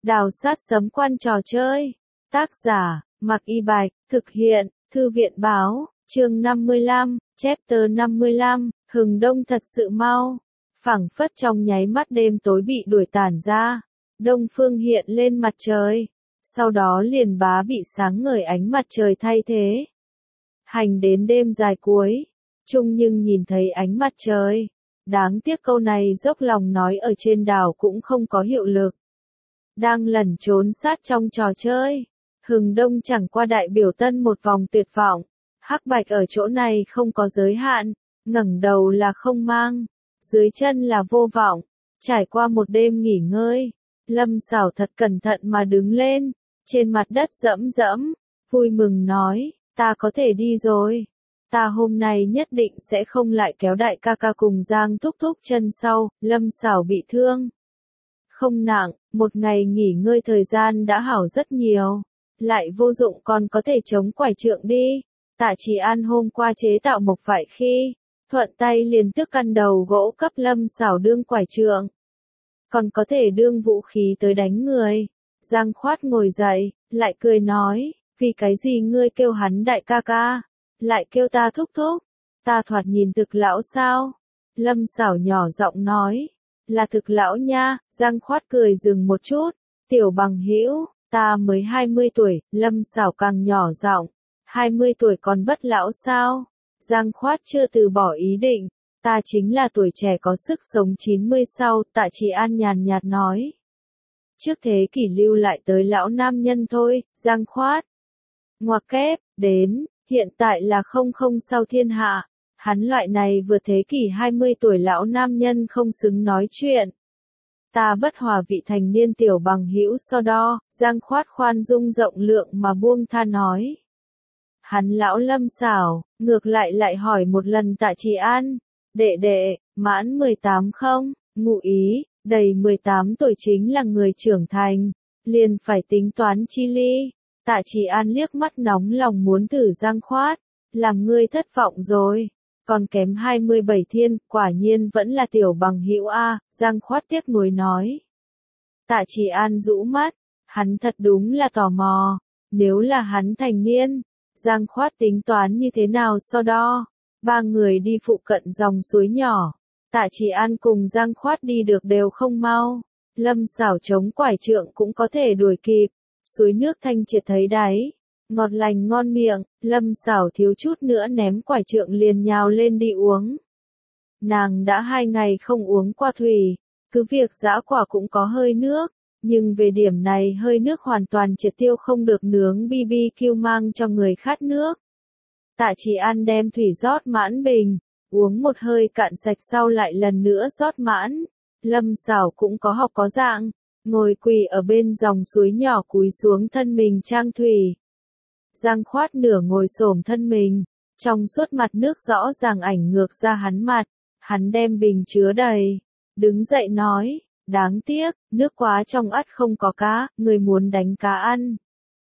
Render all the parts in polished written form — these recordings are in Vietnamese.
Đào sát sấm quan trò chơi. Tác giả, Mạc Y Bạch, thực hiện, Thư viện Báo, chương 55, chapter 55, hừng đông thật sự mau. Phảng phất trong nháy mắt đêm tối bị đuổi tản ra, đông phương hiện lên mặt trời, sau đó liền bá bị sáng ngời ánh mặt trời thay thế. Hành đến đêm dài cuối, chung nhưng nhìn thấy ánh mặt trời. Đáng tiếc câu này dốc lòng nói ở trên đảo cũng không có hiệu lực. Đang lẩn trốn sát trong trò chơi, hừng đông chẳng qua đại biểu tân một vòng tuyệt vọng. Hắc bạch ở chỗ này không có giới hạn, ngẩng đầu là không mang, dưới chân là vô vọng. Trải qua một đêm nghỉ ngơi, Lâm Sảo thật cẩn thận mà đứng lên, trên mặt đất dẫm dẫm, vui mừng nói, ta có thể đi rồi. Ta hôm nay nhất định sẽ không lại kéo đại ca ca cùng Giang thúc thúc chân sau. Lâm Sảo bị thương không nặng, một ngày nghỉ ngơi thời gian đã hảo rất nhiều. Lại vô dụng còn có thể chống quải trượng đi. Tạ Trì An hôm qua chế tạo mộc vải khi, thuận tay liền tước căn đầu gỗ cấp Lâm Sảo đương quải trượng. Còn có thể đương vũ khí tới đánh người. Giang Khoát ngồi dậy, lại cười nói, vì cái gì ngươi kêu hắn đại ca ca, lại kêu ta thúc thúc, ta thoạt nhìn thực lão sao? Lâm Sảo nhỏ giọng nói, là thực lão nha. Giang Khoát cười dừng một chút, tiểu bằng hữu, ta mới 20 tuổi. Lâm Sảo càng nhỏ giọng, 20 tuổi còn bất lão sao? Giang Khoát chưa từ bỏ ý định, ta chính là tuổi trẻ có sức sống 90 sau. Tạ Trì An nhàn nhạt nói, trước thế kỷ lưu lại tới lão nam nhân thôi. Giang Khoát ngoặc kép, đến, hiện tại là không sau thiên hạ. Hắn loại này vừa thế kỷ 20 tuổi lão nam nhân không xứng nói chuyện. Ta bất hòa vị thành niên tiểu bằng hữu so đo. Giang Khoát khoan dung rộng lượng mà buông tha nói. Hắn lão Lâm Sảo, ngược lại hỏi một lần Tạ Trì An, đệ đệ, mãn 18 không? Ngụ ý, đầy 18 tuổi chính là người trưởng thành, liền phải tính toán chi ly. Tạ Trì An liếc mắt nóng lòng muốn thử Giang Khoát, làm ngươi thất vọng rồi, còn kém 27 thiên, quả nhiên vẫn là tiểu bằng hữu a. Giang Khoát tiếc nuối nói. Tạ Trì An rũ mắt, hắn thật đúng là tò mò, nếu là hắn thành niên, Giang Khoát tính toán như thế nào so đo. Ba người đi phụ cận dòng suối nhỏ, Tạ Trì An cùng Giang Khoát đi được đều không mau, Lâm Sảo chống quải trượng cũng có thể đuổi kịp. Suối nước thanh triệt thấy đáy, ngọt lành ngon miệng. Lâm Sảo thiếu chút nữa ném quải trượng liền nhào lên đi uống. Nàng đã 2 ngày không uống qua thủy, cứ việc dã quả cũng có hơi nước, nhưng về điểm này hơi nước hoàn toàn triệt tiêu không được nướng BBQ mang cho người khát nước. Tạ Trì An đem thủy rót mãn bình, uống một hơi cạn sạch sau lại lần nữa rót mãn. Lâm Sảo cũng có học có dạng, ngồi quỳ ở bên dòng suối nhỏ cúi xuống thân mình trang thủy. Giang Khoát nửa ngồi xổm thân mình, trong suốt mặt nước rõ ràng ảnh ngược ra hắn mặt, hắn đem bình chứa đầy, đứng dậy nói, đáng tiếc, nước quá trong ắt không có cá, người muốn đánh cá ăn.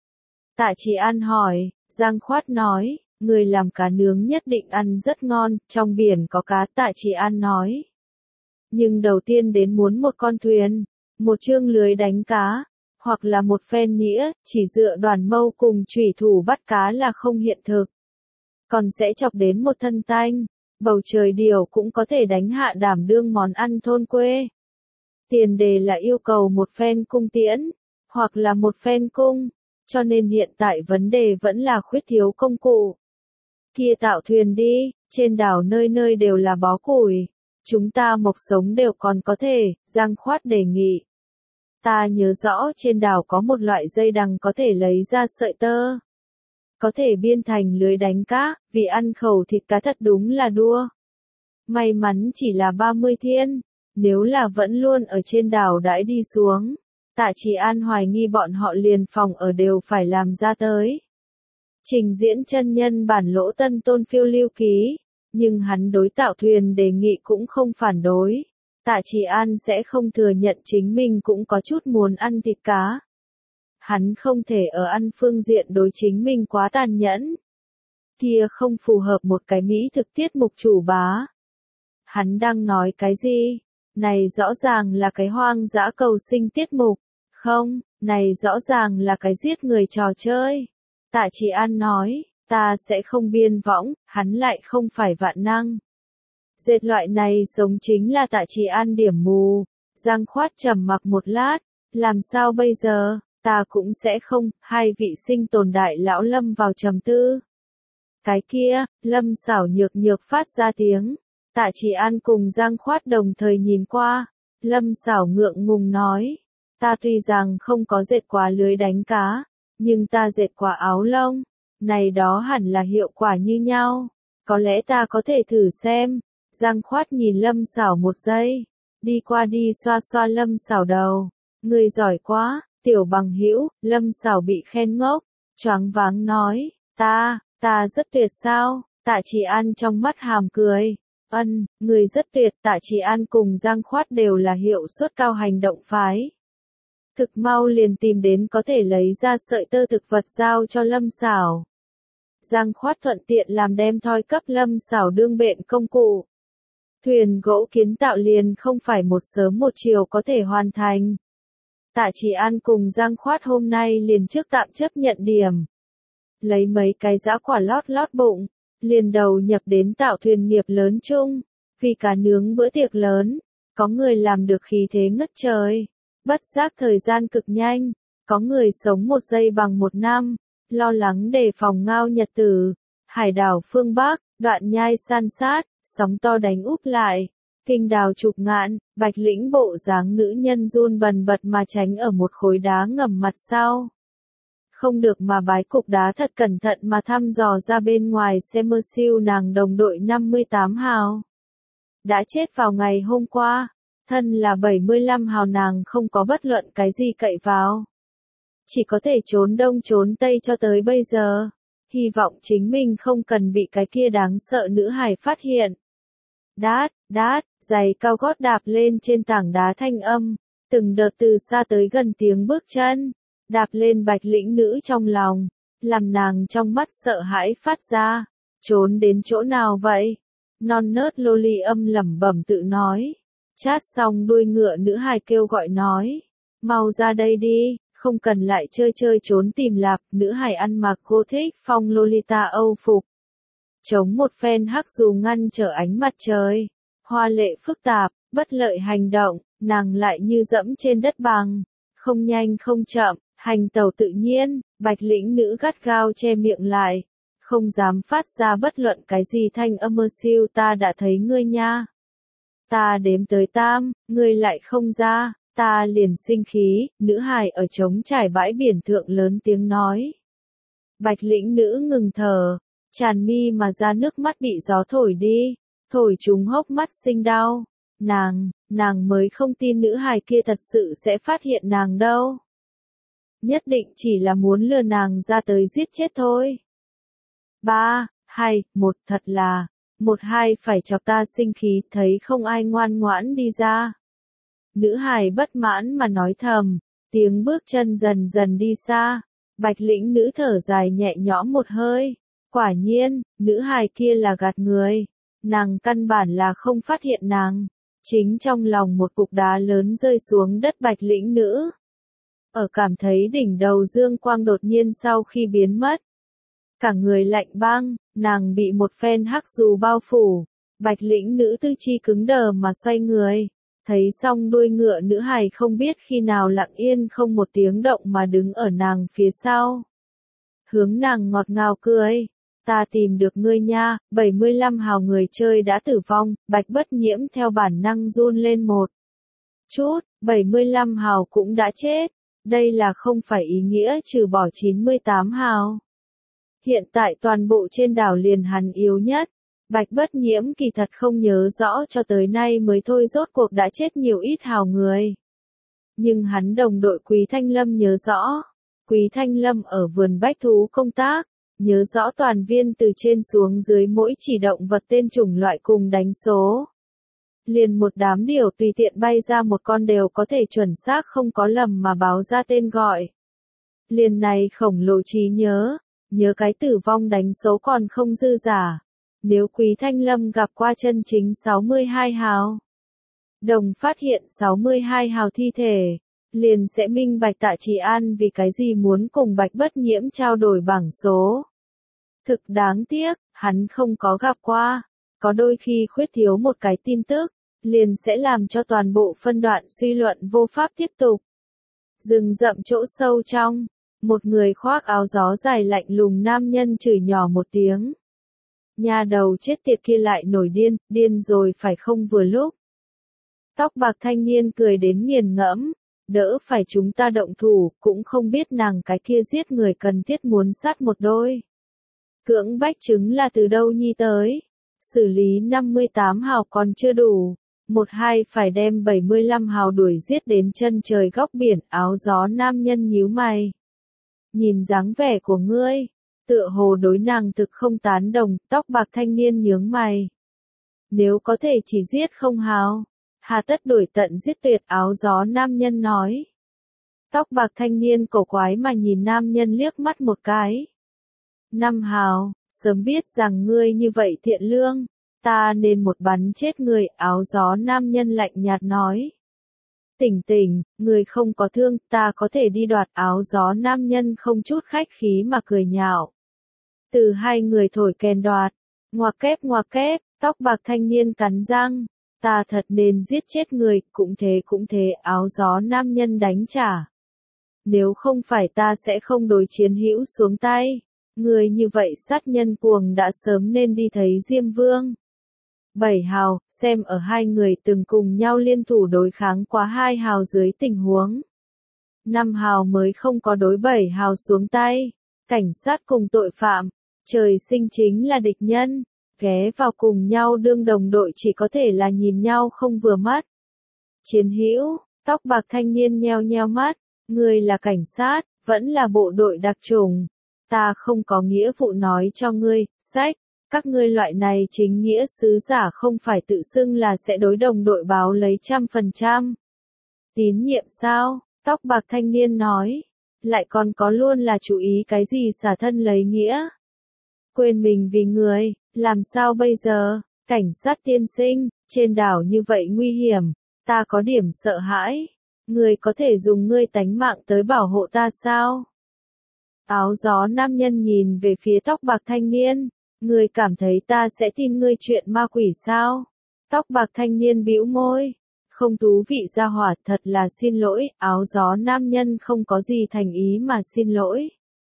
Tạ Trì An hỏi, Giang Khoát nói, người làm cá nướng nhất định ăn rất ngon, trong biển có cá. Tạ Trì An nói, nhưng đầu tiên đến muốn một con thuyền, một chương lưới đánh cá, hoặc là một phen nĩa. Chỉ dựa đoàn mâu cùng chủy thủ bắt cá là không hiện thực. Còn sẽ chọc đến một thân tanh, bầu trời điều cũng có thể đánh hạ đảm đương món ăn thôn quê. Tiền đề là yêu cầu một phen cung tiễn, hoặc là một phen cung, cho nên hiện tại vấn đề vẫn là khuyết thiếu công cụ. Kia tạo thuyền đi, trên đảo nơi nơi đều là bó củi, chúng ta mộc sống đều còn có thể. Giang Khoát đề nghị. Ta nhớ rõ trên đảo có một loại dây đằng có thể lấy ra sợi tơ, có thể biên thành lưới đánh cá, vì ăn khẩu thịt cá thật đúng là đua. May mắn chỉ là 30 thiên, nếu là vẫn luôn ở trên đảo đãi đi xuống, Tạ Trì An hoài nghi bọn họ liền phòng ở đều phải làm ra tới. Trình diễn chân nhân bản Lỗ Tân Tôn phiêu lưu ký, nhưng hắn đối tạo thuyền đề nghị cũng không phản đối. Tạ Trì An sẽ không thừa nhận chính mình cũng có chút muốn ăn thịt cá. Hắn không thể ở ăn phương diện đối chính mình quá tàn nhẫn. Kia không phù hợp một cái mỹ thực tiết mục chủ bá. Hắn đang nói cái gì? Này rõ ràng là cái hoang dã cầu sinh tiết mục. Không, Này rõ ràng là cái giết người trò chơi. Tạ Chỉ An nói, ta sẽ không biên võng, hắn lại không phải vạn năng. Dệt loại này sống chính là Tạ Chỉ An điểm mù. Giang Khoát trầm mặc một lát, làm sao bây giờ, ta cũng sẽ không, hai vị sinh tồn đại lão lâm vào trầm tư. Cái kia, Lâm Xảo nhược nhược phát ra tiếng. Tạ Chỉ An cùng Giang Khoát đồng thời nhìn qua. Lâm Xảo ngượng ngùng nói, ta tuy rằng không có dệt qua lưới đánh cá, nhưng ta dệt qua áo lông. Này đó hẳn là hiệu quả như nhau. Có lẽ ta có thể thử xem. Giang Khoát nhìn Lâm Xảo một giây. Đi qua đi xoa xoa Lâm Xảo đầu. Người giỏi quá, tiểu bằng hữu. Lâm Xảo bị khen ngốc. Choáng váng nói, ta rất tuyệt sao? Tạ Chỉ An trong mắt hàm cười. Người rất tuyệt. Tạ Chỉ An cùng Giang Khoát đều là hiệu suất cao hành động phái. Thực mau liền tìm đến có thể lấy ra sợi tơ thực vật giao cho Lâm Xảo. Giang Khoát thuận tiện làm đem thoi cấp Lâm Xảo đương bện công cụ. Thuyền gỗ kiến tạo liền không phải một sớm một chiều có thể hoàn thành. Tạ Chỉ An cùng Giang Khoát hôm nay liền trước tạm chấp nhận điểm. Lấy mấy cái giã quả lót bụng, liền đầu nhập đến tạo thuyền nghiệp lớn chung. Vì cả nướng bữa tiệc lớn, có người làm được khí thế ngất trời. Bất giác thời gian cực nhanh, có người sống một giây bằng một năm, lo lắng đề phòng ngao nhật tử. Hải đảo phương Bắc, đoạn nhai san sát, sóng to đánh úp lại. Kinh đào chụp ngạn, Bạch Lĩnh bộ dáng nữ nhân run bần bật mà tránh ở một khối đá ngầm mặt sau. Không được mà bái cục đá thật cẩn thận mà thăm dò ra bên ngoài xem mơ siêu nàng đồng đội 58 hào. Đã chết vào ngày hôm qua, thân là 75 hào nàng không có bất luận cái gì cậy vào. Chỉ có thể trốn đông trốn tây cho tới bây giờ. Hy vọng chính mình không cần bị cái kia đáng sợ nữ hài phát hiện. Đát, giày cao gót đạp lên trên tảng đá thanh âm, từng đợt từ xa tới gần tiếng bước chân, đạp lên Bạch Lĩnh nữ trong lòng, làm nàng trong mắt sợ hãi phát ra, trốn đến chỗ nào vậy? Non nớt lô ly âm lẩm bẩm tự nói, chát xong đuôi ngựa nữ hài kêu gọi nói, mau ra đây đi, không cần lại chơi trốn tìm lạp, nữ hài ăn mặc cô thích phong Lolita Âu phục. Chống một phen hắc dù ngăn trở ánh mặt trời, hoa lệ phức tạp, bất lợi hành động, nàng lại như dẫm trên đất bằng, không nhanh không chậm, hành tẩu tự nhiên, Bạch Lĩnh nữ gắt gao che miệng lại, không dám phát ra bất luận cái gì thanh âm mơ siêu ta đã thấy ngươi nha. Ta đếm tới 3, ngươi lại không ra, ta liền sinh khí, nữ hài ở trống trải bãi biển thượng lớn tiếng nói. Bạch Lĩnh nữ ngừng thở. Tràn mi mà ra nước mắt bị gió thổi đi, thổi chúng hốc mắt sinh đau. Nàng mới không tin nữ hài kia thật sự sẽ phát hiện nàng đâu. Nhất định chỉ là muốn lừa nàng ra tới giết chết thôi. 3, 2, 1 thật là, 1, 2 phải chọc ta sinh khí thấy không ai ngoan ngoãn đi ra. Nữ hài bất mãn mà nói thầm, tiếng bước chân dần dần đi xa, Bạch Lĩnh nữ thở dài nhẹ nhõm một hơi. Quả nhiên, nữ hài kia là gạt người. Nàng căn bản là không phát hiện nàng. Chính trong lòng một cục đá lớn rơi xuống đất Bạch Lĩnh nữ. Ở cảm thấy đỉnh đầu dương quang đột nhiên sau khi biến mất. Cả người lạnh băng, nàng bị một phen hắc dù bao phủ. Bạch Lĩnh nữ tư chi cứng đờ mà xoay người. Thấy xong đuôi ngựa nữ hài không biết khi nào lặng yên không một tiếng động mà đứng ở nàng phía sau. Hướng nàng ngọt ngào cười. Ta tìm được ngươi nha, 75 hào người chơi đã tử vong, Bạch Bất Nhiễm theo bản năng run lên một chút, 75 hào cũng đã chết. Đây là không phải ý nghĩa trừ bỏ 98 hào. Hiện tại toàn bộ trên đảo liền hắn yếu nhất. Bạch Bất Nhiễm kỳ thật không nhớ rõ cho tới nay mới thôi rốt cuộc đã chết nhiều ít hào người. Nhưng hắn đồng đội Quý Thanh Lâm nhớ rõ. Quý Thanh Lâm ở vườn bách thú công tác. Nhớ rõ toàn viên từ trên xuống dưới mỗi chỉ động vật tên chủng loại cùng đánh số. Liền một đám điều tùy tiện bay ra một con đều có thể chuẩn xác không có lầm mà báo ra tên gọi. Liền này khổng lồ trí nhớ cái tử vong đánh số còn không dư giả. Nếu Quý Thanh Lâm gặp qua chân chính 62 hào. Đồng phát hiện 62 hào thi thể. liền sẽ minh bạch Tạ Trì An vì cái gì muốn cùng Bạch Bất Nhiễm trao đổi bảng số. Thực đáng tiếc, hắn không có gặp qua. Có đôi khi khuyết thiếu một cái tin tức, liền sẽ làm cho toàn bộ phân đoạn suy luận vô pháp tiếp tục. Rừng rậm chỗ sâu trong, một người khoác áo gió dài lạnh lùng nam nhân chửi nhỏ một tiếng. Nhà đầu chết tiệt kia lại nổi điên, điên rồi phải không vừa lúc. Tóc bạc thanh niên cười đến nghiền ngẫm, đỡ phải chúng ta động thủ, cũng không biết nàng cái kia giết người cần thiết muốn sát một đôi. Cưỡng bách chứng là từ đâu nhi tới, xử lý 58 hào còn chưa đủ, một hai phải đem 75 hào đuổi giết đến chân trời góc biển. Áo gió nam nhân nhíu mày. Nhìn dáng vẻ của ngươi, tựa hồ đối nàng thực không tán đồng. Tóc bạc thanh niên nhướng mày. Nếu có thể chỉ giết không hào, hà tất đuổi tận giết tuyệt. Áo gió nam nhân nói. Tóc bạc thanh niên cổ quái mà nhìn nam nhân liếc mắt một cái. 5 hào, sớm biết rằng ngươi như vậy thiện lương, ta nên một bắn chết người. Áo gió nam nhân lạnh nhạt nói. Tỉnh tỉnh, người không có thương, ta có thể đi đoạt. Áo gió nam nhân không chút khách khí mà cười nhạo. Từ hai người thổi kèn đoạt, ngoạc kép, tóc bạc thanh niên cắn răng. Ta thật nên giết chết người, cũng thế. Áo gió nam nhân đánh trả. Nếu không phải ta sẽ không đối chiến hữu xuống tay. Người như vậy sát nhân cuồng đã sớm nên đi thấy Diêm Vương. 7 hào, xem ở hai người từng cùng nhau liên thủ đối kháng quá 2 hào dưới tình huống. 5 hào mới không có đối 7 hào xuống tay. Cảnh sát cùng tội phạm, trời sinh chính là địch nhân. Ghé vào cùng nhau đương đồng đội chỉ có thể là nhìn nhau không vừa mắt. Chiến hữu, tóc bạc thanh niên nheo nheo mắt. Người là cảnh sát, vẫn là bộ đội đặc chủng. Ta không có nghĩa vụ nói cho ngươi, sách, các ngươi loại này chính nghĩa sứ giả không phải tự xưng là sẽ đối đồng đội báo lấy 100%. Tín nhiệm sao? Tóc bạc thanh niên nói. Lại còn có luôn là chú ý cái gì xả thân lấy nghĩa. Quên mình vì người, làm sao bây giờ? Cảnh sát tiên sinh, trên đảo như vậy nguy hiểm, ta có điểm sợ hãi. Người có thể dùng ngươi tánh mạng tới bảo hộ ta sao? Áo gió nam nhân nhìn về phía tóc bạc thanh niên. Ngươi cảm thấy ta sẽ tin ngươi chuyện ma quỷ sao? Tóc bạc thanh niên bĩu môi. Không thú vị ra hỏa, thật là xin lỗi. Áo gió nam nhân không có gì thành ý mà xin lỗi.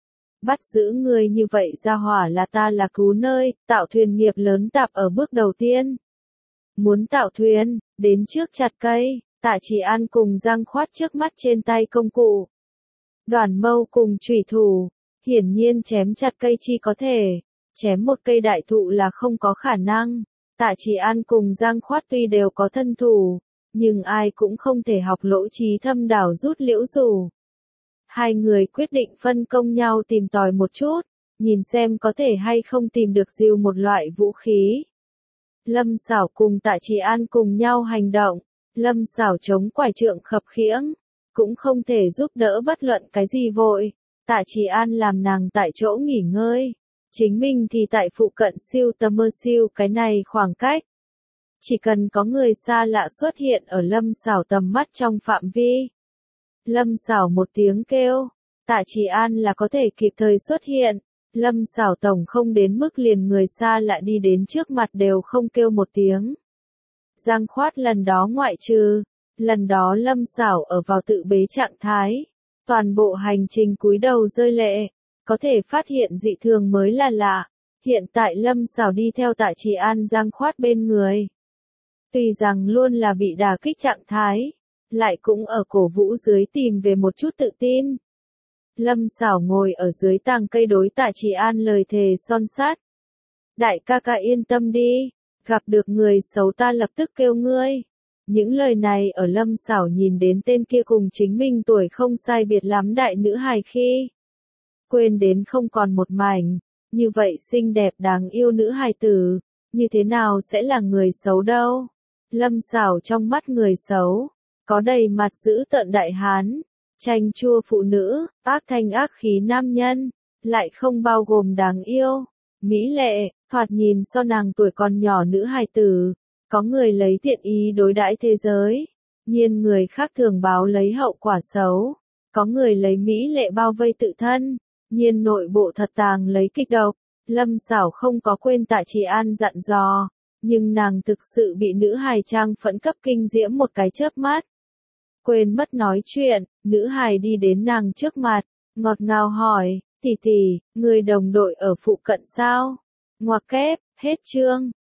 Bắt giữ ngươi như vậy ra hỏa là ta là cứu nơi, tạo thuyền nghiệp lớn tạp ở bước đầu tiên. Muốn tạo thuyền, đến trước chặt cây. Tạ Trì An cùng Giang Khoát trước mắt trên tay công cụ. Đoàn mâu cùng chủy thủ, hiển nhiên chém chặt cây chi có thể, chém một cây đại thụ là không có khả năng. Tạ Trì An cùng Giang Khoát tuy đều có thân thủ, nhưng ai cũng không thể học lỗ trí thâm đảo rút liễu rủ. Hai người quyết định phân công nhau tìm tòi một chút, nhìn xem có thể hay không tìm được dìu một loại vũ khí. Lâm Sảo cùng Tạ Trì An cùng nhau hành động. Lâm Sảo chống quải trượng khập khiễng, cũng không thể giúp đỡ bất luận cái gì vội. Tạ Trì An làm nàng tại chỗ nghỉ ngơi, chính mình thì tại phụ cận siêu tầm cái này khoảng cách. Chỉ cần có người xa lạ xuất hiện ở Lâm Sảo tầm mắt trong phạm vi. Lâm Sảo một tiếng kêu, Tạ Trì An là có thể kịp thời xuất hiện. Lâm Sảo tổng không đến mức liền người xa lạ đi đến trước mặt đều không kêu một tiếng. Giang Khoát lần đó ngoại trừ, lần đó Lâm Sảo ở vào tự bế trạng thái, toàn bộ hành trình cúi đầu rơi lệ, có thể phát hiện dị thường mới là lạ. Hiện tại Lâm Sảo đi theo Tạ Trì An Giang Khoát bên người. Tuy rằng luôn là bị đả kích trạng thái, lại cũng ở cổ vũ dưới tìm về một chút tự tin. Lâm Sảo ngồi ở dưới tàng cây đối Tạ Trì An lời thề son sắt. Đại ca ca yên tâm đi. Gặp được người xấu ta lập tức kêu ngươi. Những lời này ở Lâm Sảo nhìn đến tên kia cùng chính mình tuổi không sai biệt lắm đại nữ hài khi. Quên đến không còn một mảnh, như vậy xinh đẹp đáng yêu nữ hài tử, như thế nào sẽ là người xấu đâu. Lâm Sảo trong mắt người xấu, có đầy mặt dữ tợn đại hán, chanh chua phụ nữ, ác thanh ác khí nam nhân, lại không bao gồm đáng yêu, mỹ lệ. Thoạt nhìn so nàng tuổi còn nhỏ nữ hài tử, có người lấy thiện ý đối đãi thế giới, Nhiên người khác thường báo lấy hậu quả xấu. Có người lấy mỹ lệ bao vây tự thân. Nhiên nội bộ thật tàng lấy kịch độc. Lâm Sảo không có quên Tạ Trì An dặn dò. Nhưng nàng thực sự bị nữ hài trang phẫn cấp kinh diễm một cái chớp mắt. Quên mất nói chuyện, nữ hài đi đến nàng trước mặt, ngọt ngào hỏi, tỷ tỷ, người đồng đội ở phụ cận sao? Ngoặc kép, hết chương.